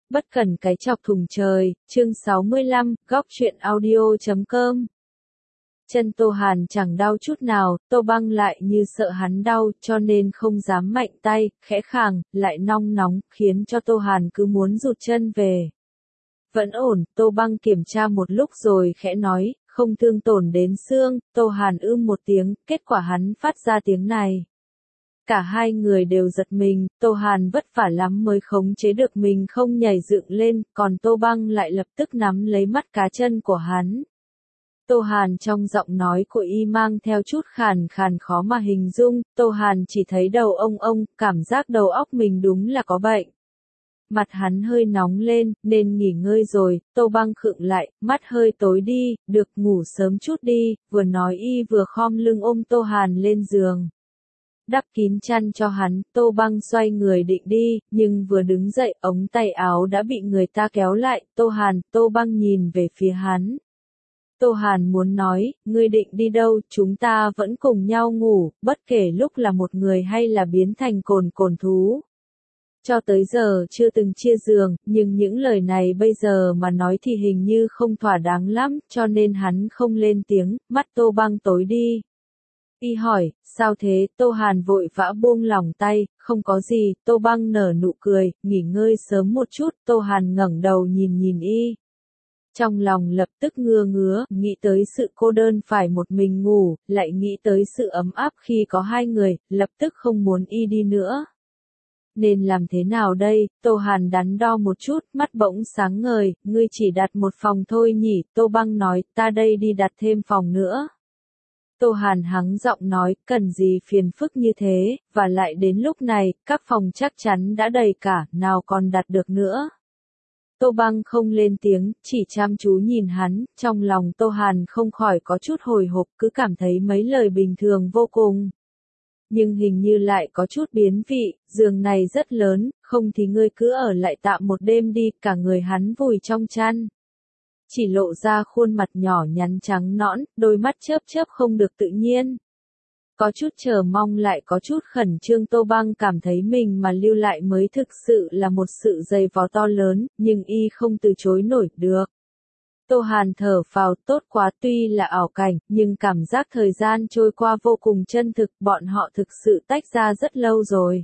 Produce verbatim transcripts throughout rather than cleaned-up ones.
Bất cần cái chọc thùng trời, chương sáu mươi lăm, góc truyện audio chấm com. Chân Tô Hàn chẳng đau chút nào, Tô Băng lại như sợ hắn đau, cho nên không dám mạnh tay, khẽ khàng, lại nong nóng, khiến cho Tô Hàn cứ muốn rụt chân về. Vẫn ổn, Tô Băng kiểm tra một lúc rồi khẽ nói, không thương tổn đến xương. Tô Hàn ưm một tiếng, kết quả hắn phát ra tiếng này. Cả hai người đều giật mình, Tô Hàn vất vả lắm mới khống chế được mình không nhảy dựng lên, còn Tô Băng lại lập tức nắm lấy mắt cá chân của hắn. Tô Hàn trong giọng nói của y mang theo chút khàn khàn khó mà hình dung, Tô Hàn chỉ thấy đầu ông ông, cảm giác đầu óc mình đúng là có bệnh. Mặt hắn hơi nóng lên, nên nghỉ ngơi rồi. Tô Băng khựng lại, mắt hơi tối đi, được ngủ sớm chút đi, vừa nói y vừa khom lưng ôm Tô Hàn lên giường. Đắp kín chăn cho hắn, Tô Băng xoay người định đi, nhưng vừa đứng dậy, ống tay áo đã bị người ta kéo lại. Tô Hàn, Tô Băng nhìn về phía hắn. Tô Hàn muốn nói, ngươi định đi đâu, chúng ta vẫn cùng nhau ngủ, bất kể lúc là một người hay là biến thành cồn cồn thú. Cho tới giờ chưa từng chia giường, nhưng những lời này bây giờ mà nói thì hình như không thỏa đáng lắm, cho nên hắn không lên tiếng, mắt Tô Băng tối đi. Y hỏi, sao thế, Tô Hàn vội vã buông lỏng tay, không có gì. Tô Băng nở nụ cười, nghỉ ngơi sớm một chút. Tô Hàn ngẩng đầu nhìn nhìn y. Trong lòng lập tức ngứa ngứa, nghĩ tới sự cô đơn phải một mình ngủ, lại nghĩ tới sự ấm áp khi có hai người, lập tức không muốn y đi nữa. Nên làm thế nào đây? Tô Hàn đắn đo một chút, mắt bỗng sáng ngời, ngươi chỉ đặt một phòng thôi nhỉ? Tô Băng nói, ta đây đi đặt thêm phòng nữa. Tô Hàn hắng giọng nói, cần gì phiền phức như thế, và lại đến lúc này, các phòng chắc chắn đã đầy cả, nào còn đặt được nữa. Tô Băng không lên tiếng, chỉ chăm chú nhìn hắn, trong lòng Tô Hàn không khỏi có chút hồi hộp, cứ cảm thấy mấy lời bình thường vô cùng. Nhưng hình như lại có chút biến vị, giường này rất lớn, không thì ngươi cứ ở lại tạm một đêm đi. Cả người hắn vùi trong chăn. Chỉ lộ ra khuôn mặt nhỏ nhắn trắng nõn, đôi mắt chớp chớp không được tự nhiên. Có chút chờ mong lại có chút khẩn trương. Tô Băng cảm thấy mình mà lưu lại mới thực sự là một sự dày vò to lớn, nhưng y không từ chối nổi được. Tô Hàn thở phào, tốt quá, tuy là ảo cảnh, nhưng cảm giác thời gian trôi qua vô cùng chân thực, bọn họ thực sự tách ra rất lâu rồi.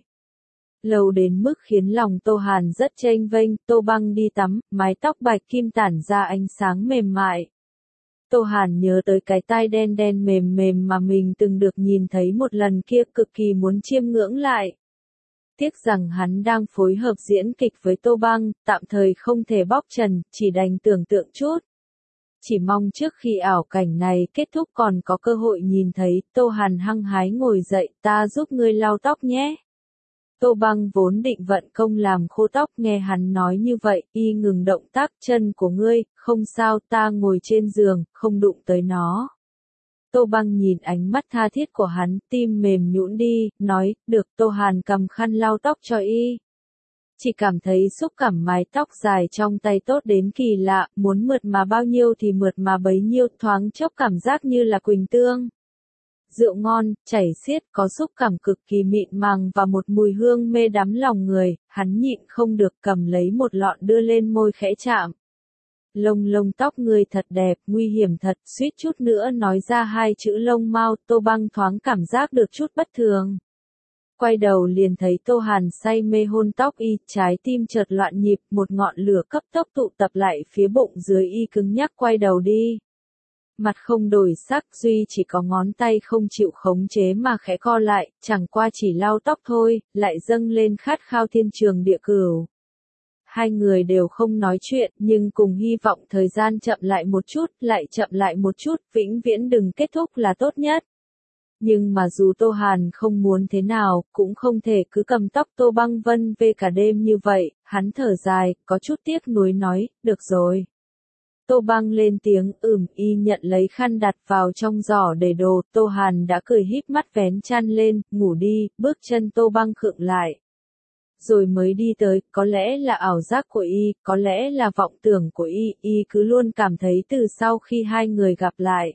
Lâu đến mức khiến lòng Tô Hàn rất chênh vênh. Tô Băng đi tắm, mái tóc bạch kim tản ra ánh sáng mềm mại. Tô Hàn nhớ tới cái tai đen đen mềm mềm mà mình từng được nhìn thấy một lần kia, cực kỳ muốn chiêm ngưỡng lại. Tiếc rằng hắn đang phối hợp diễn kịch với Tô Băng, tạm thời không thể bóc trần, chỉ đành tưởng tượng chút. Chỉ mong trước khi ảo cảnh này kết thúc còn có cơ hội nhìn thấy. Tô Hàn hăng hái ngồi dậy, ta giúp ngươi lau tóc nhé. Tô Băng vốn định vận công làm khô tóc, nghe hắn nói như vậy, y ngừng động tác. Chân của ngươi, không sao, ta ngồi trên giường, không đụng tới nó. Tô Băng nhìn ánh mắt tha thiết của hắn, tim mềm nhũn đi, nói, được. Tô Hàn cầm khăn lau tóc cho y. Chỉ cảm thấy xúc cảm mái tóc dài trong tay tốt đến kỳ lạ, muốn mượt mà bao nhiêu thì mượt mà bấy nhiêu, thoáng chốc cảm giác như là quỳnh tương. Rượu ngon, chảy xiết, có xúc cảm cực kỳ mịn màng và một mùi hương mê đắm lòng người. Hắn nhịn không được cầm lấy một lọn đưa lên môi khẽ chạm. Lông lông tóc ngươi thật đẹp, nguy hiểm thật, suýt chút nữa nói ra hai chữ lông mao. Tô Băng thoáng cảm giác được chút bất thường. Quay đầu liền thấy Tô Hàn say mê hôn tóc y, trái tim chợt loạn nhịp, một ngọn lửa cấp tốc tụ tập lại phía bụng dưới y, cứng nhắc quay đầu đi. Mặt không đổi sắc, duy chỉ có ngón tay không chịu khống chế mà khẽ co lại, chẳng qua chỉ lau tóc thôi, lại dâng lên khát khao thiên trường địa cửu. Hai người đều không nói chuyện, nhưng cùng hy vọng thời gian chậm lại một chút, lại chậm lại một chút, vĩnh viễn đừng kết thúc là tốt nhất. Nhưng mà dù Tô Hàn không muốn thế nào, cũng không thể cứ cầm tóc Tô Băng vân vê cả đêm như vậy. Hắn thở dài, có chút tiếc nuối nói, được rồi. Tô Băng lên tiếng, ừm, y nhận lấy khăn đặt vào trong giỏ để đồ. Tô Hàn đã cười híp mắt vén chăn lên, ngủ đi. Bước chân Tô Băng khựng lại. Rồi mới đi tới, có lẽ là ảo giác của y, có lẽ là vọng tưởng của y, y cứ luôn cảm thấy từ sau khi hai người gặp lại.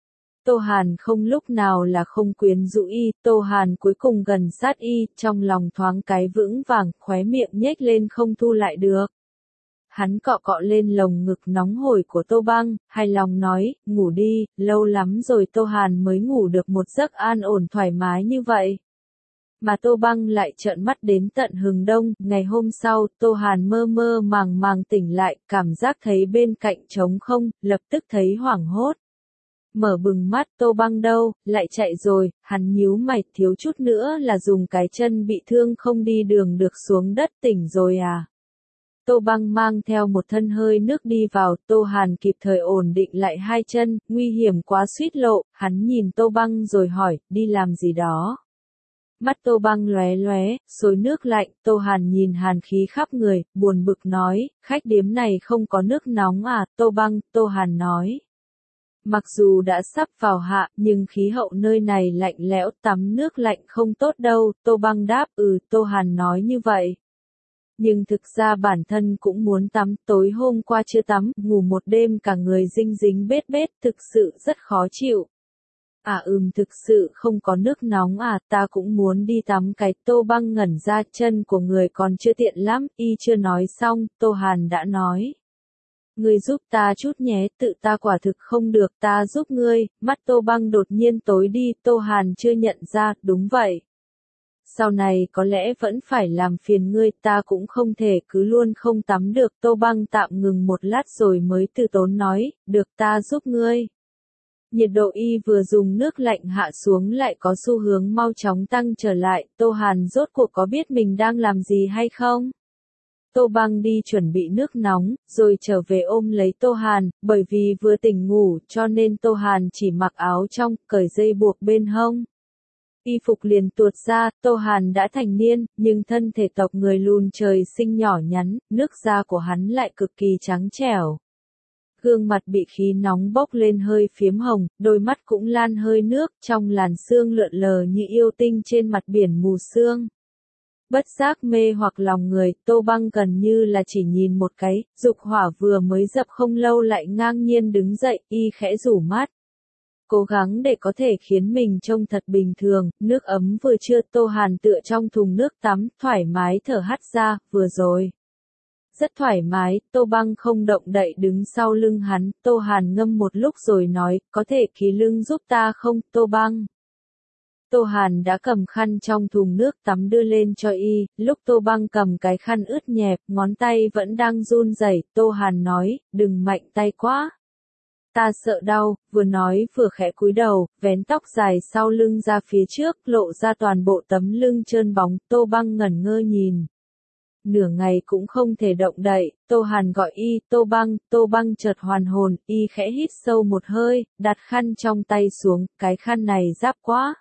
Tô Hàn không lúc nào là không quyến rũ y. Tô Hàn cuối cùng gần sát y, trong lòng thoáng cái vững vàng, khóe miệng nhếch lên không thu lại được. hắn cọ cọ lên lồng ngực nóng hổi của Tô Băng, hài lòng nói, ngủ đi, lâu lắm rồi Tô Hàn mới ngủ được một giấc an ổn thoải mái như vậy. Mà Tô Băng lại trợn mắt đến tận hừng đông, ngày hôm sau, Tô Hàn mơ mơ màng màng tỉnh lại, cảm giác thấy bên cạnh trống không, lập tức thấy hoảng hốt. Mở bừng mắt, Tô Băng đâu, lại chạy rồi, hắn nhíu mày, thiếu chút nữa là dùng cái chân bị thương không đi đường được xuống đất tỉnh rồi à. Tô Băng mang theo một thân hơi nước đi vào, Tô Hàn kịp thời ổn định lại hai chân, nguy hiểm quá suýt lộ, hắn nhìn Tô Băng rồi hỏi, đi làm gì đó. Mắt Tô Băng lóe lóe, xối nước lạnh, Tô Hàn nhìn hàn khí khắp người, buồn bực nói, khách điếm này không có nước nóng à, Tô Băng, Tô Hàn nói. Mặc dù đã sắp vào hạ, nhưng khí hậu nơi này lạnh lẽo, tắm nước lạnh không tốt đâu, Tô Băng đáp, ừ, Tô Hàn nói như vậy. Nhưng thực ra bản thân cũng muốn tắm, tối hôm qua chưa tắm, ngủ một đêm cả người dinh dính bết bết, thực sự rất khó chịu. À ừm thực sự không có nước nóng à, ta cũng muốn đi tắm cái. Tô Băng ngẩn ra, chân của người còn chưa tiện lắm, y chưa nói xong, Tô Hàn đã nói. Ngươi giúp ta chút nhé, tự ta quả thực không được, ta giúp ngươi. Mắt Tô Băng đột nhiên tối đi, Tô Hàn chưa nhận ra, đúng vậy. Sau này có lẽ vẫn phải làm phiền ngươi, ta cũng không thể cứ luôn không tắm được. Tô Băng tạm ngừng một lát rồi mới từ tốn nói, được ta giúp ngươi. Nhiệt độ y vừa dùng nước lạnh hạ xuống lại có xu hướng mau chóng tăng trở lại, Tô Hàn rốt cuộc có biết mình đang làm gì hay không? Tô Băng đi chuẩn bị nước nóng, rồi trở về ôm lấy Tô Hàn, bởi vì vừa tỉnh ngủ cho nên Tô Hàn chỉ mặc áo trong, cởi dây buộc bên hông. Y phục liền tuột ra, Tô Hàn đã thành niên, nhưng thân thể tộc người lùn trời sinh nhỏ nhắn, nước da của hắn lại cực kỳ trắng trẻo. Gương mặt bị khí nóng bốc lên hơi phiếm hồng, đôi mắt cũng lan hơi nước, trong làn sương lượn lờ như yêu tinh trên mặt biển mù sương. Bất giác mê hoặc lòng người, Tô Băng gần như là chỉ nhìn một cái, dục hỏa vừa mới dập không lâu lại ngang nhiên đứng dậy, y khẽ rủ mắt. Cố gắng để có thể khiến mình trông thật bình thường, nước ấm vừa chưa, Tô Hàn tựa trong thùng nước tắm, thoải mái thở hắt ra, vừa rồi. Rất thoải mái, Tô Băng không động đậy đứng sau lưng hắn, Tô Hàn ngâm một lúc rồi nói, có thể ký lưng giúp ta không, Tô Băng. Tô Hàn đã cầm khăn trong thùng nước tắm đưa lên cho y, lúc Tô Băng cầm cái khăn ướt nhẹp, ngón tay vẫn đang run rẩy, Tô Hàn nói, đừng mạnh tay quá. Ta sợ đau, vừa nói vừa khẽ cúi đầu, vén tóc dài sau lưng ra phía trước, lộ ra toàn bộ tấm lưng trơn bóng, Tô Băng ngẩn ngơ nhìn. Nửa ngày cũng không thể động đậy, Tô Hàn gọi y, Tô Băng, Tô Băng chợt hoàn hồn, y khẽ hít sâu một hơi, đặt khăn trong tay xuống, cái khăn này ráp quá.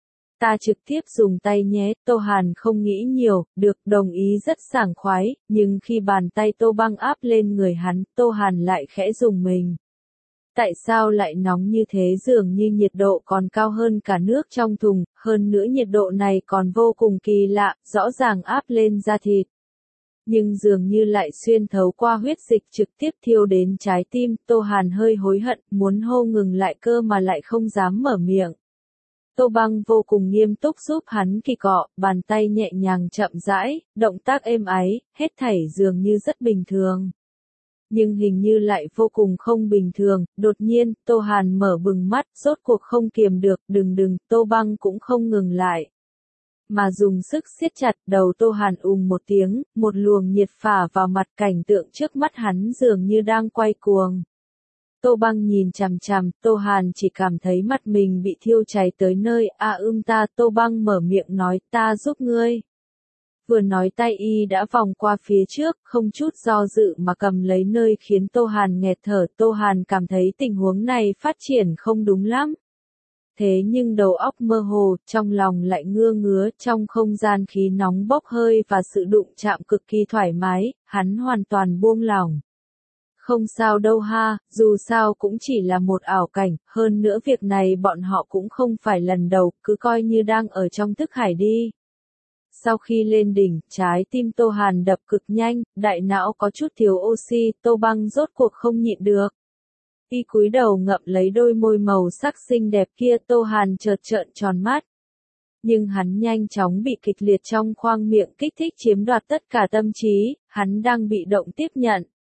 Ta trực tiếp dùng tay nhé, Tô Hàn không nghĩ nhiều, được, đồng ý rất sảng khoái, nhưng khi bàn tay Tô Băng áp lên người hắn, Tô Hàn lại khẽ rùng mình. Tại sao lại nóng như thế, dường như nhiệt độ còn cao hơn cả nước trong thùng, hơn nữa nhiệt độ này còn vô cùng kỳ lạ, rõ ràng áp lên da thịt. Nhưng dường như lại xuyên thấu qua huyết dịch trực tiếp thiêu đến trái tim, Tô Hàn hơi hối hận, muốn hô ngừng lại cơ mà lại không dám mở miệng. Tô Băng vô cùng nghiêm túc giúp hắn kỳ cọ, bàn tay nhẹ nhàng chậm rãi, động tác êm ái, hết thảy dường như rất bình thường. Nhưng hình như lại vô cùng không bình thường, đột nhiên, Tô Hàn mở bừng mắt, rốt cuộc không kiềm được, đừng đừng, Tô Băng cũng không ngừng lại. Mà dùng sức siết chặt, đầu Tô Hàn ùng một tiếng, một luồng nhiệt phả vào mặt, cảnh tượng trước mắt hắn dường như đang quay cuồng. Tô Băng nhìn chằm chằm, Tô Hàn chỉ cảm thấy mặt mình bị thiêu cháy tới nơi, a à, ưm ta, Tô Băng mở miệng nói, ta giúp ngươi. Vừa nói tay y đã vòng qua phía trước, không chút do dự mà cầm lấy nơi khiến Tô Hàn nghẹt thở, Tô Hàn cảm thấy tình huống này phát triển không đúng lắm. Thế nhưng đầu óc mơ hồ, trong lòng lại ngưa ngứa, trong không gian khí nóng bốc hơi và sự đụng chạm cực kỳ thoải mái, hắn hoàn toàn buông lỏng. Không sao đâu ha, dù sao cũng chỉ là một ảo cảnh, hơn nữa việc này bọn họ cũng không phải lần đầu, cứ coi như đang ở trong thức hải đi. Sau khi lên đỉnh, trái tim Tô Hàn đập cực nhanh, đại não có chút thiếu oxy, Tô Băng rốt cuộc không nhịn được. Y cúi đầu ngậm lấy đôi môi màu sắc xinh đẹp kia, Tô Hàn chợt trợn tròn mắt. Nhưng hắn nhanh chóng bị kịch liệt trong khoang miệng kích thích chiếm đoạt tất cả tâm trí, hắn đang bị động tiếp nhận.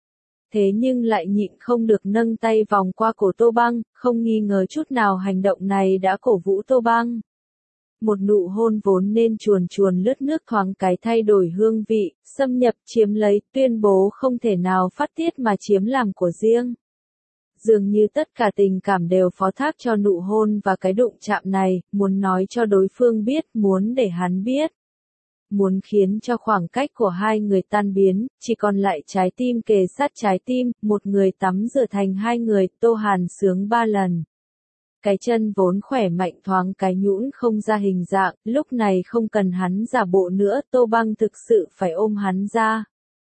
thế nhưng lại nhịn không được nâng tay vòng qua cổ Tô Băng, không nghi ngờ chút nào hành động này đã cổ vũ Tô Băng. Một nụ hôn vốn nên chuồn chuồn lướt nước thoáng cái thay đổi hương vị, xâm nhập chiếm lấy, tuyên bố không thể nào phát tiết mà chiếm làm của riêng. Dường như tất cả tình cảm đều phó thác cho nụ hôn và cái đụng chạm này, muốn nói cho đối phương biết, muốn để hắn biết. Muốn khiến cho khoảng cách của hai người tan biến, chỉ còn lại trái tim kề sát trái tim, một người tắm rửa thành hai người, Tô Hàn sướng ba lần. Cái chân vốn khỏe mạnh thoáng cái nhũn không ra hình dạng, lúc này không cần hắn giả bộ nữa, Tô Băng thực sự phải ôm hắn ra.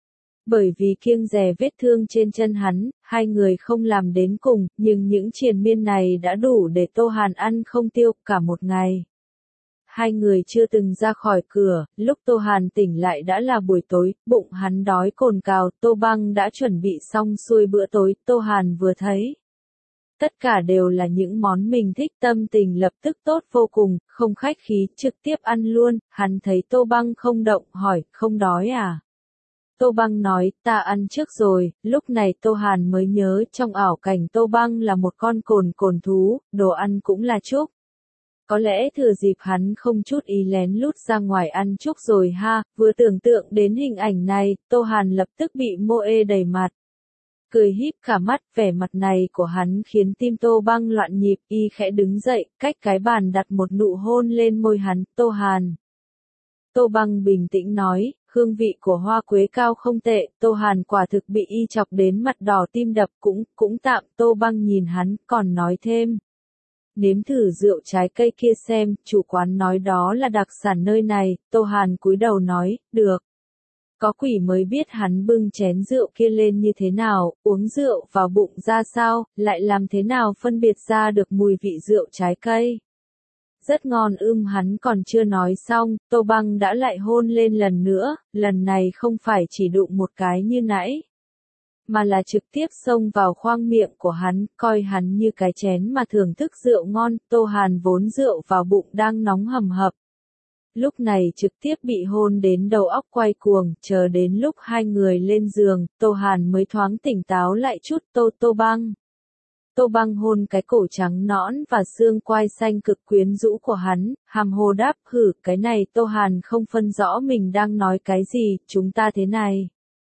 Bởi vì kiêng dè vết thương trên chân hắn, hai người không làm đến cùng, nhưng những triền miên này đã đủ để Tô Hàn ăn không tiêu cả một ngày. Hai người chưa từng ra khỏi cửa, lúc Tô Hàn tỉnh lại đã là buổi tối, bụng hắn đói cồn cào, Tô Băng đã chuẩn bị xong xuôi bữa tối, Tô Hàn vừa thấy. Tất cả đều là những món mình thích, tâm tình lập tức tốt vô cùng, không khách khí, trực tiếp ăn luôn, hắn thấy Tô Băng không động, hỏi, không đói à? Tô Băng nói, ta ăn trước rồi, lúc này Tô Hàn mới nhớ trong ảo cảnh Tô Băng là một con cồn cồn thú, đồ ăn cũng là chúc. Có lẽ thừa dịp hắn không chút ý lén lút ra ngoài ăn chúc rồi ha, vừa tưởng tượng đến hình ảnh này, Tô Hàn lập tức bị mô ê đầy mặt. Cười híp cả mắt, vẻ mặt này của hắn khiến tim Tô Băng loạn nhịp, y khẽ đứng dậy, cách cái bàn đặt một nụ hôn lên môi hắn, Tô Hàn. Tô Băng bình tĩnh nói, hương vị của hoa quế cao không tệ, Tô Hàn quả thực bị y chọc đến mặt đỏ tim đập cũng, cũng tạm, Tô Băng nhìn hắn, còn nói thêm. Nếm thử rượu trái cây kia xem, chủ quán nói đó là đặc sản nơi này, Tô Hàn cúi đầu nói, được. Có quỷ mới biết hắn bưng chén rượu kia lên như thế nào, uống rượu vào bụng ra sao, lại làm thế nào phân biệt ra được mùi vị rượu trái cây. Rất ngon ưm hắn còn chưa nói xong, Tô Băng đã lại hôn lên lần nữa, lần này không phải chỉ đụng một cái như nãy. Mà là trực tiếp xông vào khoang miệng của hắn, coi hắn như cái chén mà thưởng thức rượu ngon, Tô Hàn vốn rượu vào bụng đang nóng hầm hập. Lúc này trực tiếp bị hôn đến đầu óc quay cuồng, chờ đến lúc hai người lên giường, Tô Hàn mới thoáng tỉnh táo lại chút, Tô Tô Băng. Tô Băng hôn cái cổ trắng nõn và xương quai xanh cực quyến rũ của hắn, hàm hồ đáp, hử, cái này Tô Hàn không phân rõ mình đang nói cái gì, chúng ta thế này.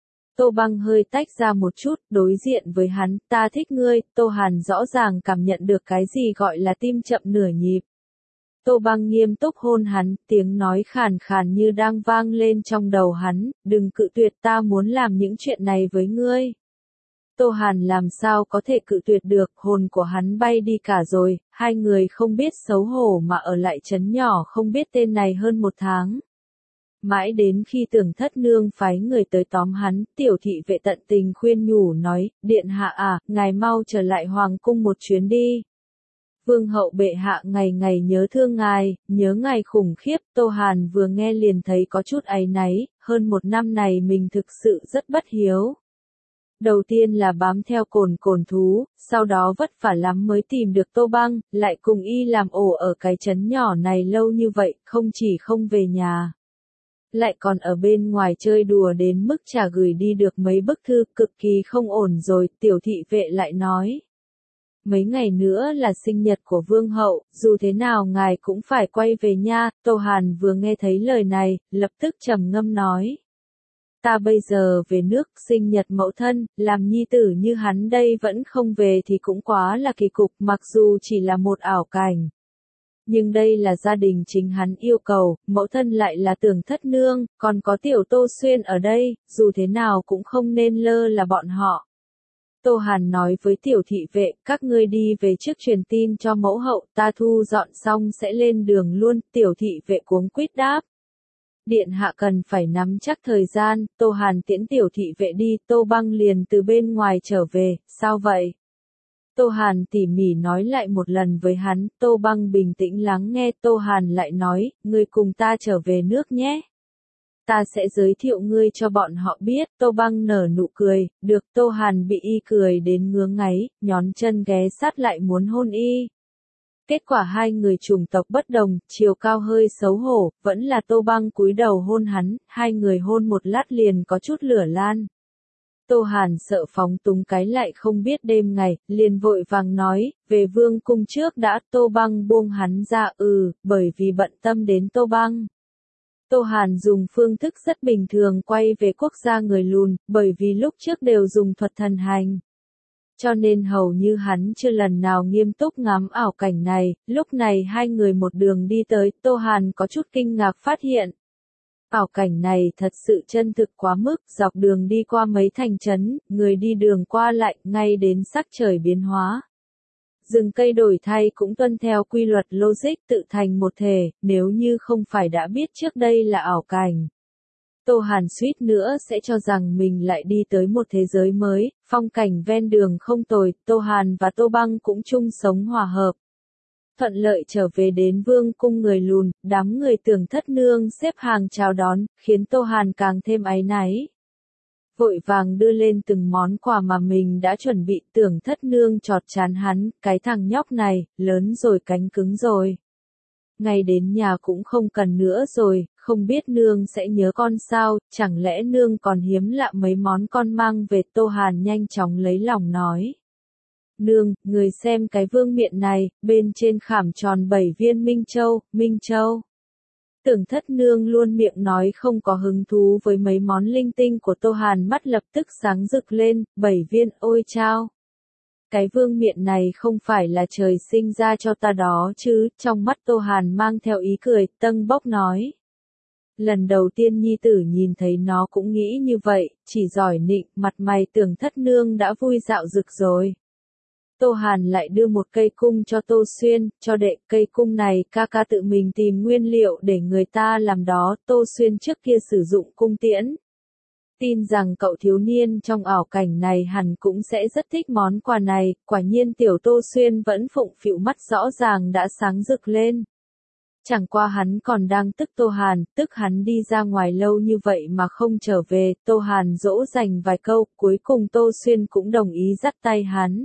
Tô Băng hơi tách ra một chút, đối diện với hắn, ta thích ngươi, Tô Hàn rõ ràng cảm nhận được cái gì gọi là tim chậm nửa nhịp. Tô Băng nghiêm túc hôn hắn, tiếng nói khàn khàn như đang vang lên trong đầu hắn, đừng cự tuyệt, ta muốn làm những chuyện này với ngươi. Tô Hàn làm sao có thể cự tuyệt được, hồn của hắn bay đi cả rồi, hai người không biết xấu hổ mà ở lại trấn nhỏ không biết tên này hơn một tháng. Mãi đến khi Tưởng Thất Nương phái người tới tóm hắn, tiểu thị vệ tận tình khuyên nhủ nói, điện hạ à, ngài mau trở lại hoàng cung một chuyến đi. Vương hậu bệ hạ ngày ngày nhớ thương ngài, nhớ ngài khủng khiếp, Tô Hàn vừa nghe liền thấy có chút áy náy, hơn một năm này mình thực sự rất bất hiếu. Đầu tiên là bám theo cồn cồn thú, sau đó vất vả lắm mới tìm được Tô Băng, lại cùng y làm ổ ở cái trấn nhỏ này lâu như vậy, không chỉ không về nhà. Lại còn ở bên ngoài chơi đùa đến mức chả gửi đi được mấy bức thư, cực kỳ không ổn rồi, tiểu thị vệ lại nói. Mấy ngày nữa là sinh nhật của vương hậu, dù thế nào ngài cũng phải quay về nha, Tô Hàn vừa nghe thấy lời này, lập tức trầm ngâm nói. Ta bây giờ về nước sinh nhật mẫu thân, làm nhi tử như hắn đây vẫn không về thì cũng quá là kỳ cục, mặc dù chỉ là một ảo cảnh. Nhưng đây là gia đình chính hắn yêu cầu, mẫu thân lại là Tưởng Thất Nương, còn có tiểu Tô Xuyên ở đây, dù thế nào cũng không nên lơ là bọn họ. Tô Hàn nói với tiểu thị vệ, các ngươi đi về trước truyền tin cho mẫu hậu, ta thu dọn xong sẽ lên đường luôn, tiểu thị vệ cuống quýt đáp. Điện hạ cần phải nắm chắc thời gian, Tô Hàn tiễn tiểu thị vệ đi, Tô Băng liền từ bên ngoài trở về, sao vậy? Tô Hàn tỉ mỉ nói lại một lần với hắn, Tô Băng bình tĩnh lắng nghe, Tô Hàn lại nói, ngươi cùng ta trở về nước nhé. Ta sẽ giới thiệu ngươi cho bọn họ biết, Tô Băng nở nụ cười, được, Tô Hàn bị y cười đến ngứa ngáy, nhón chân ghé sát lại muốn hôn y. Kết quả hai người chủng tộc bất đồng, chiều cao hơi xấu hổ, vẫn là Tô Băng cúi đầu hôn hắn, hai người hôn một lát liền có chút lửa lan. Tô Hàn sợ phóng túng cái lại không biết đêm ngày, liền vội vàng nói, về vương cung trước đã. Tô Băng buông hắn ra, ừ, bởi vì bận tâm đến Tô Băng. Tô Hàn dùng phương thức rất bình thường quay về quốc gia người lùn, bởi vì lúc trước đều dùng thuật thần hành. Cho nên hầu như hắn chưa lần nào nghiêm túc ngắm ảo cảnh này, lúc này hai người một đường đi tới, Tô Hàn có chút kinh ngạc phát hiện. Ảo cảnh này thật sự chân thực quá mức, dọc đường đi qua mấy thành trấn, người đi đường qua lại, ngay đến sắc trời biến hóa. Rừng cây đổi thay cũng tuân theo quy luật logic tự thành một thể, nếu như không phải đã biết trước đây là ảo cảnh. Tô Hàn suýt nữa sẽ cho rằng mình lại đi tới một thế giới mới, phong cảnh ven đường không tồi, Tô Hàn và Tô Băng cũng chung sống hòa hợp. Thuận lợi trở về đến vương cung người lùn, đám người Tưởng Thất Nương xếp hàng chào đón, khiến Tô Hàn càng thêm áy náy. Vội vàng đưa lên từng món quà mà mình đã chuẩn bị. Tưởng Thất Nương chọt chán hắn, cái thằng nhóc này, lớn rồi cánh cứng rồi. Ngay đến nhà cũng không cần nữa rồi, không biết nương sẽ nhớ con sao, chẳng lẽ nương còn hiếm lạ mấy món con mang về. Tô Hàn nhanh chóng lấy lòng nói. Nương, người xem cái vương miện này, bên trên khảm tròn bảy viên Minh Châu, Minh Châu. Tưởng Thất Nương luôn miệng nói không có hứng thú với mấy món linh tinh của Tô Hàn, mắt lập tức sáng rực lên, bảy viên, ôi chao. Cái vương miện này không phải là trời sinh ra cho ta đó chứ, trong mắt Tô Hàn mang theo ý cười, tâng bốc nói. Lần đầu tiên nhi tử nhìn thấy nó cũng nghĩ như vậy, chỉ giỏi nịnh, mặt mày Tưởng Thất Nương đã vui dạo rực rồi. Tô Hàn lại đưa một cây cung cho Tô Xuyên, cho đệ. Cây cung này ca ca tự mình tìm nguyên liệu để người ta làm đó. Tô Xuyên trước kia sử dụng cung tiễn. Tin rằng cậu thiếu niên trong ảo cảnh này hẳn cũng sẽ rất thích món quà này. Quả nhiên tiểu Tô Xuyên vẫn phụng phịu, mắt rõ ràng đã sáng rực lên. Chẳng qua hắn còn đang tức Tô Hàn, tức hắn đi ra ngoài lâu như vậy mà không trở về. Tô Hàn dỗ dành vài câu, cuối cùng Tô Xuyên cũng đồng ý dắt tay hắn.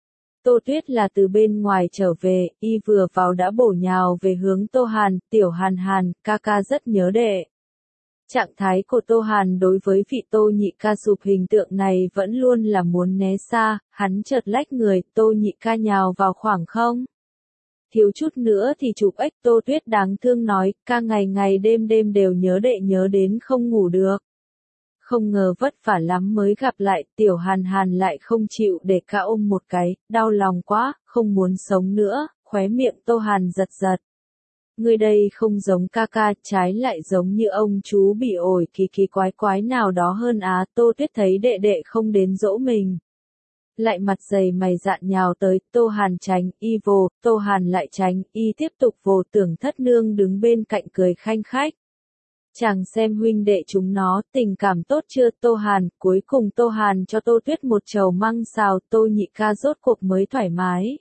Tô Tuyết là từ bên ngoài trở về, y vừa vào đã bổ nhào về hướng Tô Hàn, tiểu Hàn Hàn, ca ca rất nhớ đệ. Trạng thái của Tô Hàn đối với vị Tô nhị ca chụp hình tượng này vẫn luôn là muốn né xa, hắn chợt lách người, Tô nhị ca nhào vào khoảng không. Thiếu chút nữa thì chụp ếch. Tô Tuyết đáng thương nói, ca ngày ngày đêm đêm đều nhớ đệ nhớ đến không ngủ được. Không ngờ vất vả lắm mới gặp lại, tiểu Hàn Hàn lại không chịu để ca ôm một cái, đau lòng quá, không muốn sống nữa, khóe miệng Tô Hàn giật giật. Người đây không giống ca ca, trái lại giống như ông chú bị ổi kỳ kỳ quái quái nào đó hơn á. Tô Tuyết thấy đệ đệ không đến dỗ mình. Lại mặt dày mày dạn nhào tới, Tô Hàn tránh, y vồ, Tô Hàn lại tránh, y tiếp tục vồ. Tưởng Thất Nương đứng bên cạnh cười khanh khách. Chàng xem huynh đệ chúng nó, tình cảm tốt chưa? Tô Hàn, cuối cùng Tô Hàn cho Tô Tuyết một chầu măng xào, Tô nhị ca rốt cuộc mới thoải mái.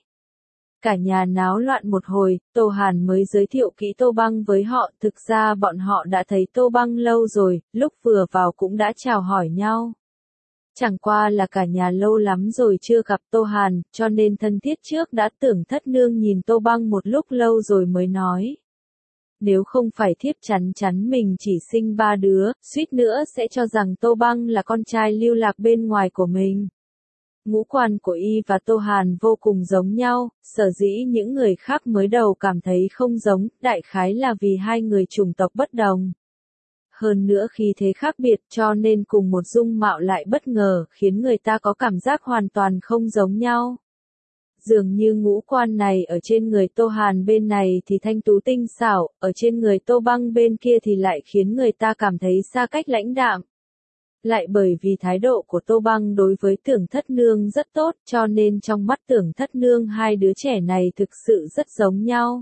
Cả nhà náo loạn một hồi, Tô Hàn mới giới thiệu kỹ Tô Băng với họ, thực ra bọn họ đã thấy Tô Băng lâu rồi, lúc vừa vào cũng đã chào hỏi nhau. Chẳng qua là cả nhà lâu lắm rồi chưa gặp Tô Hàn, cho nên thân thiết trước đã. Tưởng Thất Nương nhìn Tô Băng một lúc lâu rồi mới nói. Nếu không phải thiếp chắn chắn mình chỉ sinh ba đứa, suýt nữa sẽ cho rằng Tô Băng là con trai lưu lạc bên ngoài của mình. Ngũ quan của y và Tô Hàn vô cùng giống nhau, sở dĩ những người khác mới đầu cảm thấy không giống, đại khái là vì hai người chủng tộc bất đồng. Hơn nữa khi thế khác biệt cho nên cùng một dung mạo lại bất ngờ, khiến người ta có cảm giác hoàn toàn không giống nhau. Dường như ngũ quan này ở trên người Tô Hàn bên này thì thanh tú tinh xảo, ở trên người Tô Băng bên kia thì lại khiến người ta cảm thấy xa cách lãnh đạm. Lại bởi vì thái độ của Tô Băng đối với Tưởng Thất Nương rất tốt, cho nên trong mắt Tưởng Thất Nương hai đứa trẻ này thực sự rất giống nhau.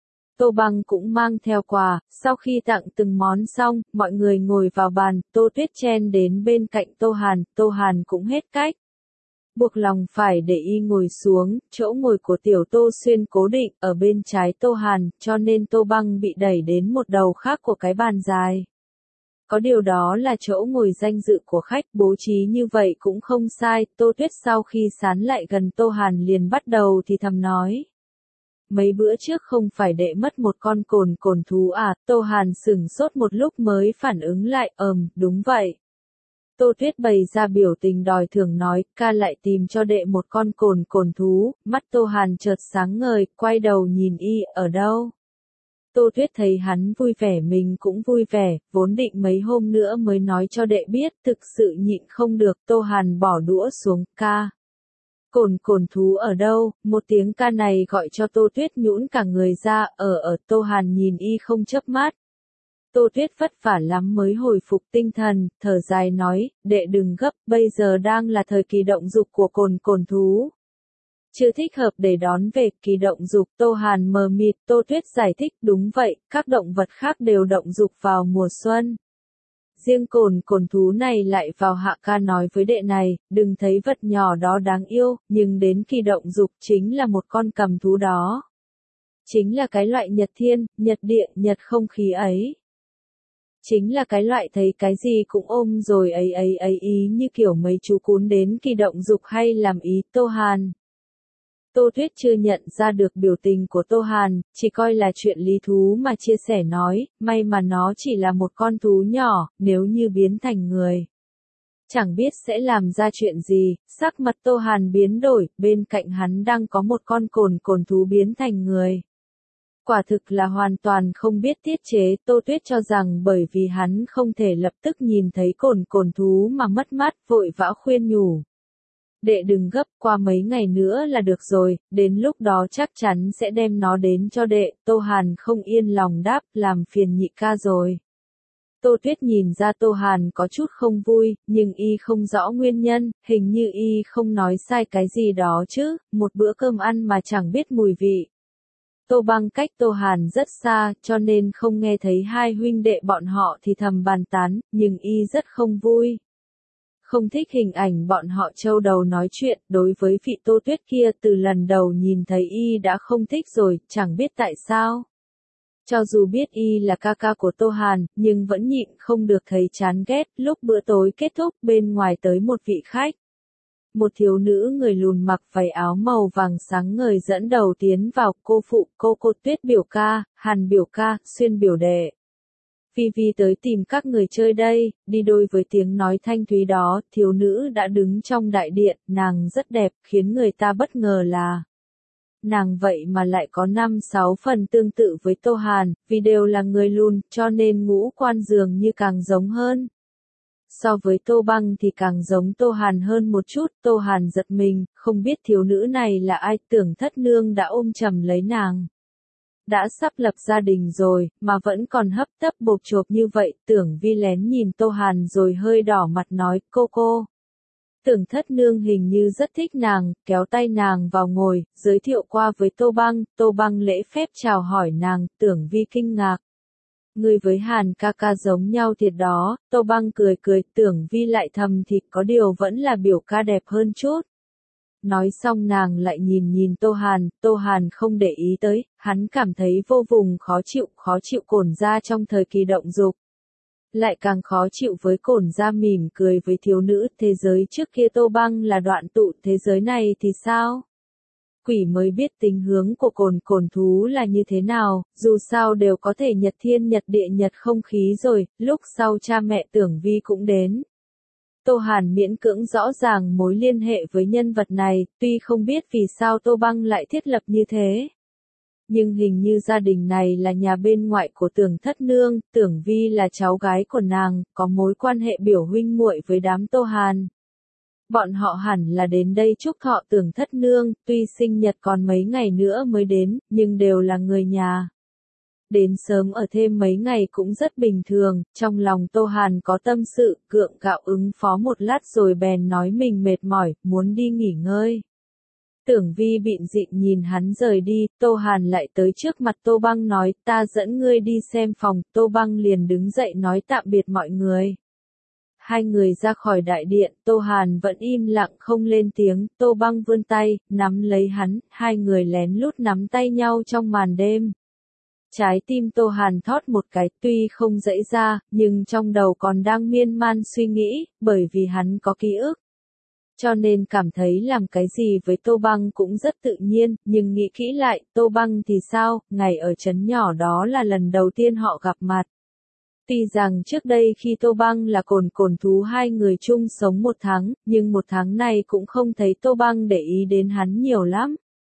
Tô Băng cũng mang theo quà, sau khi tặng từng món xong, mọi người ngồi vào bàn, Tô Tuyết chen đến bên cạnh Tô Hàn, Tô Hàn cũng hết cách. Buộc lòng phải để y ngồi xuống, chỗ ngồi của tiểu Tô Xuyên cố định ở bên trái Tô Hàn, cho nên Tô Băng bị đẩy đến một đầu khác của cái bàn dài. Có điều đó là chỗ ngồi danh dự của khách, bố trí như vậy cũng không sai. Tô Tuyết sau khi sán lại gần Tô Hàn liền bắt đầu thì thầm nói. Mấy bữa trước không phải đệ mất một con cồn cồn thú à? Tô Hàn sửng sốt một lúc mới phản ứng lại, ờm, đúng vậy. Tô Tuyết bày ra biểu tình đòi thưởng nói, ca lại tìm cho đệ một con cồn cồn thú, mắt Tô Hàn chợt sáng ngời, quay đầu nhìn y, ở đâu? Tô Tuyết thấy hắn vui vẻ mình cũng vui vẻ, vốn định mấy hôm nữa mới nói cho đệ biết, thực sự nhịn không được, Tô Hàn bỏ đũa xuống, ca. Cồn cồn thú ở đâu? Một tiếng ca này gọi cho Tô Tuyết nhũn cả người ra, ở ở Tô Hàn nhìn y không chớp mắt. Tô Tuyết vất vả lắm mới hồi phục tinh thần, thở dài nói, đệ đừng gấp, bây giờ đang là thời kỳ động dục của cồn cồn thú. Chưa thích hợp để đón về kỳ động dục. Tô Hàn mờ mịt. Tô Tuyết giải thích, đúng vậy, các động vật khác đều động dục vào mùa xuân. Riêng cồn cồn thú này lại vào hạ ca nói với đệ này, đừng thấy vật nhỏ đó đáng yêu, nhưng đến kỳ động dục chính là một con cầm thú đó. Chính là cái loại nhật thiên, nhật địa, nhật không khí ấy. Chính là cái loại thấy cái gì cũng ôm rồi ấy ấy ấy ý như kiểu mấy chú cún đến kỳ động dục hay làm ý. Tô Hàn. Tô Tuyết chưa nhận ra được biểu tình của Tô Hàn, chỉ coi là chuyện lý thú mà chia sẻ nói, may mà nó chỉ là một con thú nhỏ, nếu như biến thành người. Chẳng biết sẽ làm ra chuyện gì, sắc mặt Tô Hàn biến đổi, bên cạnh hắn đang có một con cồn cồn thú biến thành người. Quả thực là hoàn toàn không biết tiết chế, Tô Tuyết cho rằng bởi vì hắn không thể lập tức nhìn thấy cồn cồn thú mà mất mát, vội vã khuyên nhủ. Đệ đừng gấp, qua mấy ngày nữa là được rồi, đến lúc đó chắc chắn sẽ đem nó đến cho đệ. Tô Hàn không yên lòng đáp, làm phiền nhị ca rồi. Tô Tuyết nhìn ra Tô Hàn có chút không vui, nhưng y không rõ nguyên nhân, hình như y không nói sai cái gì đó chứ, một bữa cơm ăn mà chẳng biết mùi vị. Tô Băng cách Tô Hàn rất xa, cho nên không nghe thấy hai huynh đệ bọn họ thì thầm bàn tán, nhưng y rất không vui. Không thích hình ảnh bọn họ trâu đầu nói chuyện, đối với vị Tô Tuyết kia từ lần đầu nhìn thấy y đã không thích rồi, chẳng biết tại sao. Cho dù biết y là ca ca của Tô Hàn, nhưng vẫn nhịn không được thấy chán ghét. Lúc bữa tối kết thúc, bên ngoài tới một vị khách. Một thiếu nữ người lùn mặc váy áo màu vàng sáng ngời dẫn đầu tiến vào, cô phụ, cô cô Tuyết biểu ca, Hàn biểu ca, Xuyên biểu đệ. Vi Vi tới tìm các người chơi đây, đi đôi với tiếng nói thanh thúy đó, thiếu nữ đã đứng trong đại điện, nàng rất đẹp, khiến người ta bất ngờ là nàng vậy mà lại có năm sáu phần tương tự với Tô Hàn, vì đều là người lùn, cho nên ngũ quan dường như càng giống hơn. So với Tô Băng thì càng giống Tô Hàn hơn một chút. Tô Hàn giật mình, không biết thiếu nữ này là ai, tưởng Thất Nương đã ôm chầm lấy nàng. Đã sắp lập gia đình rồi, mà vẫn còn hấp tấp bộp chộp như vậy. Tưởng Vi lén nhìn Tô Hàn rồi hơi đỏ mặt nói, cô cô. Tưởng Thất Nương hình như rất thích nàng, kéo tay nàng vào ngồi, giới thiệu qua với Tô Băng. Tô Băng lễ phép chào hỏi nàng, Tưởng Vi kinh ngạc. Người với Hàn ca ca giống nhau thiệt đó. Tô Băng cười cười, Tưởng Vi lại thầm thì có điều vẫn là biểu ca đẹp hơn chút. Nói xong nàng lại nhìn nhìn Tô Hàn, Tô Hàn không để ý tới, hắn cảm thấy vô cùng khó chịu, khó chịu cổn ra trong thời kỳ động dục. Lại càng khó chịu với cổn ra mỉm cười với thiếu nữ, thế giới trước kia Tô Băng là đoạn tụ, thế giới này thì sao? Quỷ mới biết tính hướng của cồn cồn thú là như thế nào, dù sao đều có thể nhật thiên nhật địa nhật không khí rồi, lúc sau cha mẹ Tưởng Vi cũng đến. Tô Hàn miễn cưỡng rõ ràng mối liên hệ với nhân vật này, tuy không biết vì sao Tô Băng lại thiết lập như thế. Nhưng hình như gia đình này là nhà bên ngoại của Tưởng Thất Nương, Tưởng Vi là cháu gái của nàng, có mối quan hệ biểu huynh muội với đám Tô Hàn. Bọn họ hẳn là đến đây chúc thọ Tưởng Thất Nương, tuy sinh nhật còn mấy ngày nữa mới đến, nhưng đều là người nhà. Đến sớm ở thêm mấy ngày cũng rất bình thường, trong lòng Tô Hàn có tâm sự, gượng gạo ứng phó một lát rồi bèn nói mình mệt mỏi, muốn đi nghỉ ngơi. Tưởng Vi bịn dịn nhìn hắn rời đi, Tô Hàn lại tới trước mặt Tô Băng nói, ta dẫn ngươi đi xem phòng. Tô Băng liền đứng dậy nói tạm biệt mọi người. Hai người ra khỏi đại điện, Tô Hàn vẫn im lặng không lên tiếng, Tô Băng vươn tay, nắm lấy hắn, hai người lén lút nắm tay nhau trong màn đêm. Trái tim Tô Hàn thót một cái, tuy không dãy ra, nhưng trong đầu còn đang miên man suy nghĩ, bởi vì hắn có ký ức. Cho nên cảm thấy làm cái gì với Tô Băng cũng rất tự nhiên, nhưng nghĩ kỹ lại, Tô Băng thì sao, ngày ở trấn nhỏ đó là lần đầu tiên họ gặp mặt. Tuy rằng trước đây khi Tô Băng là Cồn Cồn Thú hai người chung sống một tháng, nhưng một tháng này cũng không thấy Tô Băng để ý đến hắn nhiều lắm.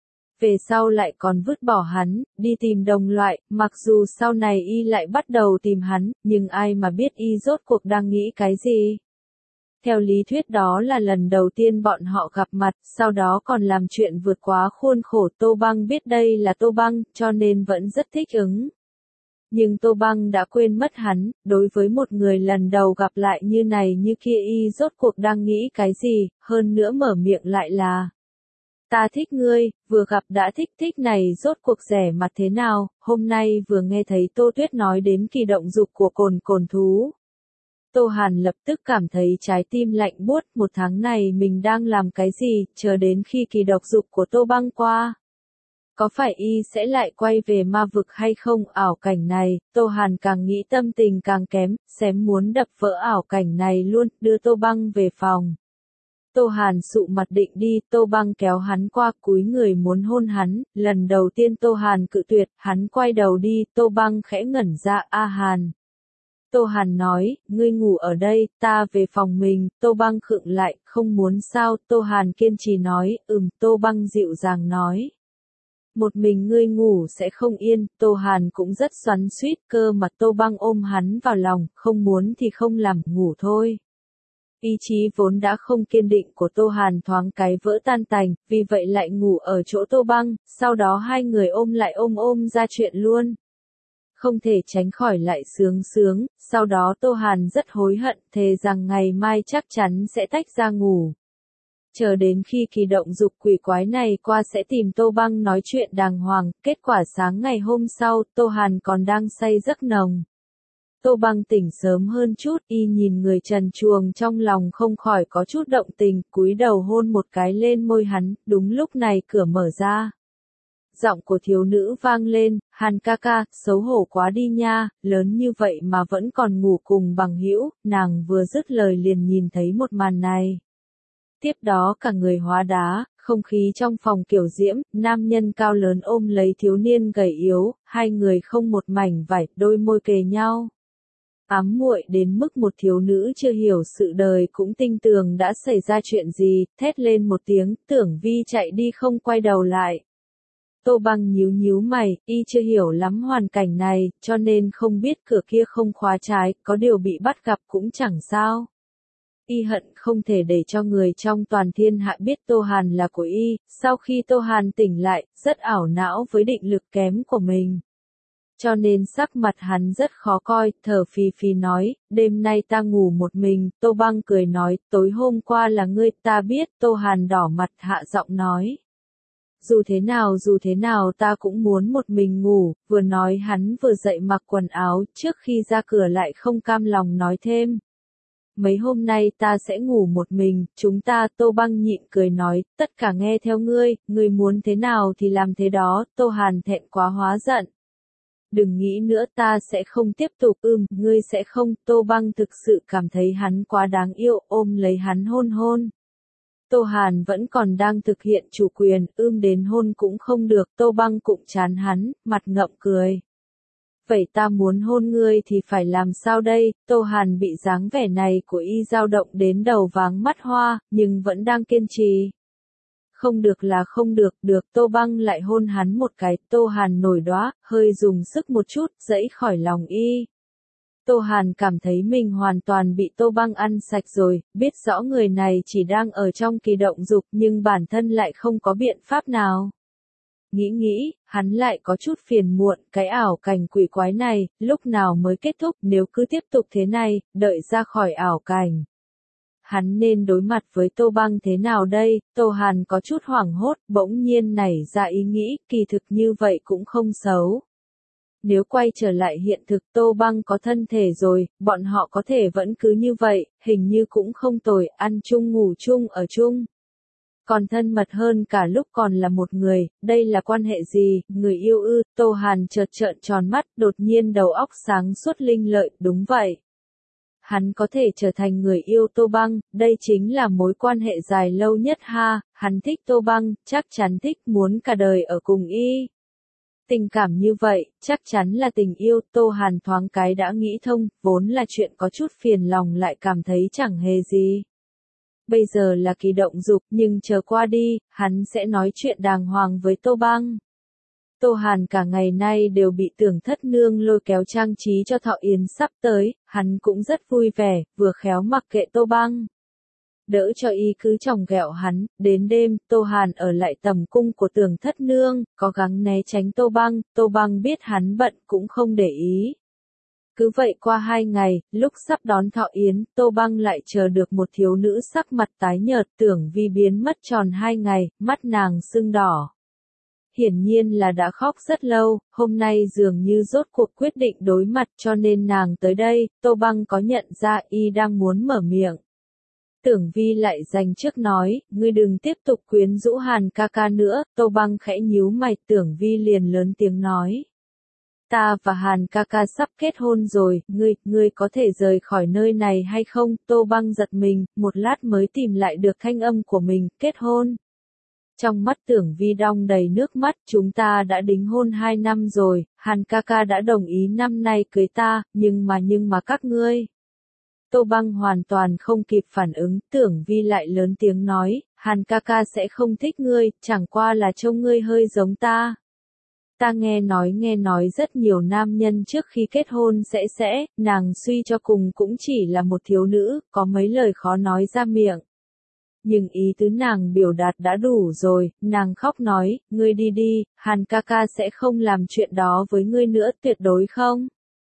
Về sau lại còn vứt bỏ hắn, đi tìm đồng loại, mặc dù sau này y lại bắt đầu tìm hắn, nhưng ai mà biết y rốt cuộc đang nghĩ cái gì. Theo lý thuyết đó là lần đầu tiên bọn họ gặp mặt, sau đó còn làm chuyện vượt quá khuôn khổ. Tô Băng biết đây là Tô Băng, cho nên vẫn rất thích ứng. Nhưng Tô Băng đã quên mất hắn, đối với một người lần đầu gặp lại như này như kia y rốt cuộc đang nghĩ cái gì, hơn nữa mở miệng lại là ta thích ngươi, vừa gặp đã thích thích này rốt cuộc rẻ mặt thế nào, hôm nay vừa nghe thấy Tô Tuyết nói đến kỳ động dục của Cồn Cồn Thú. Tô Hàn lập tức cảm thấy trái tim lạnh buốt, một tháng này mình đang làm cái gì, chờ đến khi kỳ độc dục của Tô Băng qua. Có phải y sẽ lại quay về ma vực hay không? Ảo cảnh này, Tô Hàn càng nghĩ tâm tình càng kém, xém muốn đập vỡ ảo cảnh này luôn, đưa Tô Băng về phòng. Tô Hàn sụ mặt định đi, Tô Băng kéo hắn qua, cúi người muốn hôn hắn, lần đầu tiên Tô Hàn cự tuyệt, hắn quay đầu đi, Tô Băng khẽ ngẩn ra, A Hàn. Tô Hàn nói, ngươi ngủ ở đây, ta về phòng mình. Tô Băng khựng lại, không muốn sao. Tô Hàn kiên trì nói, ừm. Tô Băng dịu dàng nói, một mình ngươi ngủ sẽ không yên. Tô Hàn cũng rất xoắn xuýt, cơ mà Tô Băng ôm hắn vào lòng, không muốn thì không làm, ngủ thôi. Ý chí vốn đã không kiên định của Tô Hàn thoáng cái vỡ tan tành, vì vậy lại ngủ ở chỗ Tô Băng, sau đó hai người ôm lại ôm ôm ra chuyện luôn. Không thể tránh khỏi lại sướng sướng, sau đó Tô Hàn rất hối hận, thề rằng ngày mai chắc chắn sẽ tách ra ngủ. Chờ đến khi kỳ động dục quỷ quái này qua sẽ tìm Tô Băng nói chuyện đàng hoàng, kết quả sáng ngày hôm sau, Tô Hàn còn đang say giấc nồng. Tô Băng tỉnh sớm hơn chút, y nhìn người trần truồng trong lòng không khỏi có chút động tình, cúi đầu hôn một cái lên môi hắn, đúng lúc này cửa mở ra. Giọng của thiếu nữ vang lên, Hàn ca ca, xấu hổ quá đi nha, lớn như vậy mà vẫn còn ngủ cùng bằng hữu. Nàng vừa dứt lời liền nhìn thấy một màn này. Tiếp đó cả người hóa đá, không khí trong phòng kiểu diễm, nam nhân cao lớn ôm lấy thiếu niên gầy yếu, hai người không một mảnh vải, đôi môi kề nhau. Ám muội đến mức một thiếu nữ chưa hiểu sự đời cũng tinh tường đã xảy ra chuyện gì, thét lên một tiếng, Tưởng Vi chạy đi không quay đầu lại. Tô Băng nhíu nhíu mày, y chưa hiểu lắm hoàn cảnh này, cho nên không biết cửa kia không khóa trái, có điều bị bắt gặp cũng chẳng sao. Y hận không thể để cho người trong toàn thiên hạ biết Tô Hàn là của y. Sau khi Tô Hàn tỉnh lại, rất ảo não với định lực kém của mình. Cho nên sắc mặt hắn rất khó coi, thở phì phì nói, đêm nay ta ngủ một mình. Tô Băng cười nói, tối hôm qua là ngươi, ta biết. Tô Hàn đỏ mặt hạ giọng nói, dù thế nào dù thế nào ta cũng muốn một mình ngủ. Vừa nói hắn vừa dậy mặc quần áo, trước khi ra cửa lại không cam lòng nói thêm, mấy hôm nay ta sẽ ngủ một mình, chúng ta. Tô Băng nhịn cười nói, tất cả nghe theo ngươi, ngươi muốn thế nào thì làm thế đó. Tô Hàn thẹn quá hóa giận, đừng nghĩ nữa, ta sẽ không tiếp tục. Ưm, ngươi sẽ không. Tô Băng thực sự cảm thấy hắn quá đáng yêu, ôm lấy hắn hôn hôn. Tô Hàn vẫn còn đang thực hiện chủ quyền, ưm đến hôn cũng không được. Tô Băng cũng chán hắn, mặt ngậm cười. Vậy ta muốn hôn ngươi thì phải làm sao đây? Tô Hàn bị dáng vẻ này của y dao động đến đầu váng mắt hoa, nhưng vẫn đang kiên trì. Không được là không được, được. Tô Băng lại hôn hắn một cái, Tô Hàn nổi đoá, hơi dùng sức một chút, giãy khỏi lòng y. Tô Hàn cảm thấy mình hoàn toàn bị Tô Băng ăn sạch rồi, biết rõ người này chỉ đang ở trong kỳ động dục nhưng bản thân lại không có biện pháp nào. Nghĩ nghĩ, hắn lại có chút phiền muộn, cái ảo cảnh quỷ quái này, lúc nào mới kết thúc, nếu cứ tiếp tục thế này, đợi ra khỏi ảo cảnh. Hắn nên đối mặt với Tô Băng thế nào đây? Tô Hàn có chút hoảng hốt, bỗng nhiên nảy ra ý nghĩ, kỳ thực như vậy cũng không xấu. Nếu quay trở lại hiện thực, Tô Băng có thân thể rồi, bọn họ có thể vẫn cứ như vậy, hình như cũng không tồi, ăn chung ngủ chung ở chung. Còn thân mật hơn cả lúc còn là một người, đây là quan hệ gì, người yêu ư? Tô Hàn chợt trợn tròn mắt, đột nhiên đầu óc sáng suốt linh lợi, đúng vậy. Hắn có thể trở thành người yêu Tô Băng, đây chính là mối quan hệ dài lâu nhất ha, hắn thích Tô Băng, chắc chắn thích, muốn cả đời ở cùng y. Tình cảm như vậy, chắc chắn là tình yêu, Tô Hàn thoáng cái đã nghĩ thông, vốn là chuyện có chút phiền lòng lại cảm thấy chẳng hề gì. Bây giờ là kỳ động dục, nhưng chờ qua đi, hắn sẽ nói chuyện đàng hoàng với Tô Băng. Tô Hàn cả ngày nay đều bị Tưởng Thất Nương lôi kéo trang trí cho thọ yến sắp tới, hắn cũng rất vui vẻ, vừa khéo mặc kệ Tô Băng. Đỡ cho y cứ chòng ghẹo hắn, đến đêm, Tô Hàn ở lại tầm cung của Tưởng Thất Nương, có gắng né tránh Tô Băng, Tô Băng biết hắn bận cũng không để ý. Cứ vậy qua hai ngày, lúc sắp đón thọ yến, Tô Băng lại chờ được một thiếu nữ sắc mặt tái nhợt, Tưởng Vi biến mất tròn hai ngày, mắt nàng sưng đỏ. Hiển nhiên là đã khóc rất lâu, hôm nay dường như rốt cuộc quyết định đối mặt cho nên nàng tới đây, Tô Băng có nhận ra y đang muốn mở miệng. Tưởng Vi lại dành trước nói, ngươi đừng tiếp tục quyến rũ Hàn ca ca nữa, Tô Băng khẽ nhíu mày, Tưởng Vi liền lớn tiếng nói. Ta và Hàn ca ca sắp kết hôn rồi, ngươi, ngươi có thể rời khỏi nơi này hay không? Tô Băng giật mình, một lát mới tìm lại được thanh âm của mình, kết hôn. Trong mắt Tưởng Vi đong đầy nước mắt, chúng ta đã đính hôn hai năm rồi, Hàn ca ca đã đồng ý năm nay cưới ta, nhưng mà nhưng mà các ngươi. Tô Băng hoàn toàn không kịp phản ứng, Tưởng Vi lại lớn tiếng nói, Hàn ca ca sẽ không thích ngươi, chẳng qua là trông ngươi hơi giống ta. Ta nghe nói nghe nói rất nhiều nam nhân trước khi kết hôn sẽ sẽ, nàng suy cho cùng cũng chỉ là một thiếu nữ, có mấy lời khó nói ra miệng. Nhưng ý tứ nàng biểu đạt đã đủ rồi, nàng khóc nói, ngươi đi đi, Hàn ca ca sẽ không làm chuyện đó với ngươi nữa, tuyệt đối không.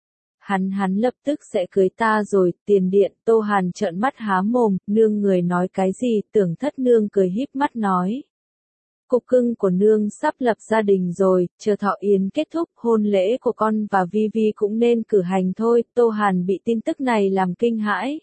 Hắn hắn lập tức sẽ cưới ta rồi, tiền điện, Tô Hàn trợn mắt há mồm, nương người nói cái gì, Tưởng Thất Nương cười híp mắt nói. Cục cưng của nương sắp lập gia đình rồi, chờ thọ yến kết thúc, hôn lễ của con và Vi Vi cũng nên cử hành thôi, Tô Hàn bị tin tức này làm kinh hãi.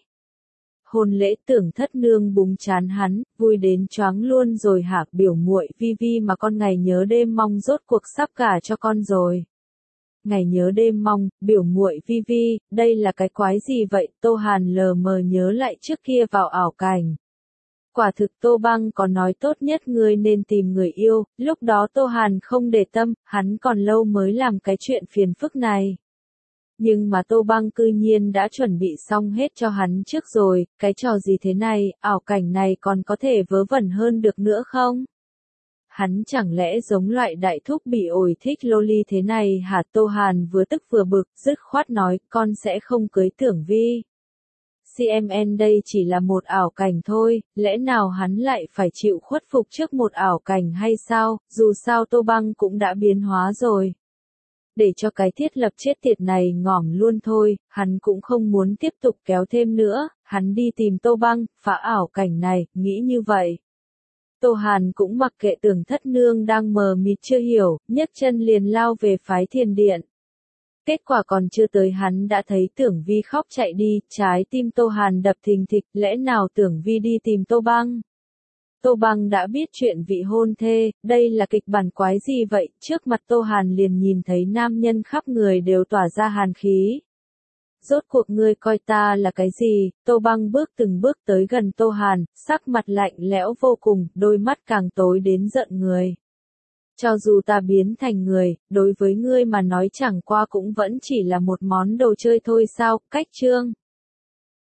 Hôn lễ, Tưởng Thất Nương búng chán hắn, vui đến choáng luôn rồi hả, biểu muội Vi Vi mà con ngày nhớ đêm mong rốt cuộc sắp gả cho con rồi. Ngày nhớ đêm mong, biểu muội Vi Vi, đây là cái quái gì vậy? Tô Hàn lờ mờ nhớ lại trước kia vào ảo cảnh. Quả thực Tô Băng có nói tốt nhất ngươi nên tìm người yêu, lúc đó Tô Hàn không để tâm, hắn còn lâu mới làm cái chuyện phiền phức này. Nhưng mà Tô Băng cư nhiên đã chuẩn bị xong hết cho hắn trước rồi, cái trò gì thế này, ảo cảnh này còn có thể vớ vẩn hơn được nữa không? Hắn chẳng lẽ giống loại đại thúc bị ổi thích loli thế này hả? Tô Hàn vừa tức vừa bực, dứt khoát nói, con sẽ không cưới Tưởng Vi. xê em en đây chỉ là một ảo cảnh thôi, lẽ nào hắn lại phải chịu khuất phục trước một ảo cảnh hay sao, dù sao Tô Băng cũng đã biến hóa rồi. Để cho cái thiết lập chết tiệt này ngỏm luôn thôi, hắn cũng không muốn tiếp tục kéo thêm nữa, hắn đi tìm Tô Băng, phá ảo cảnh này, nghĩ như vậy. Tô Hàn cũng mặc kệ Tưởng Thất Nương đang mờ mịt chưa hiểu, nhấc chân liền lao về phái thiền điện. Kết quả còn chưa tới hắn đã thấy Tưởng Vi khóc chạy đi, trái tim Tô Hàn đập thình thịch, lẽ nào Tưởng Vi đi tìm Tô Băng? Tô Băng đã biết chuyện vị hôn thê, đây là kịch bản quái gì vậy, trước mặt Tô Hàn liền nhìn thấy nam nhân khắp người đều tỏa ra hàn khí. Rốt cuộc ngươi coi ta là cái gì? Tô Băng bước từng bước tới gần Tô Hàn, sắc mặt lạnh lẽo vô cùng, đôi mắt càng tối đến giận người. Cho dù ta biến thành người, đối với ngươi mà nói chẳng qua cũng vẫn chỉ là một món đồ chơi thôi sao, cách chương.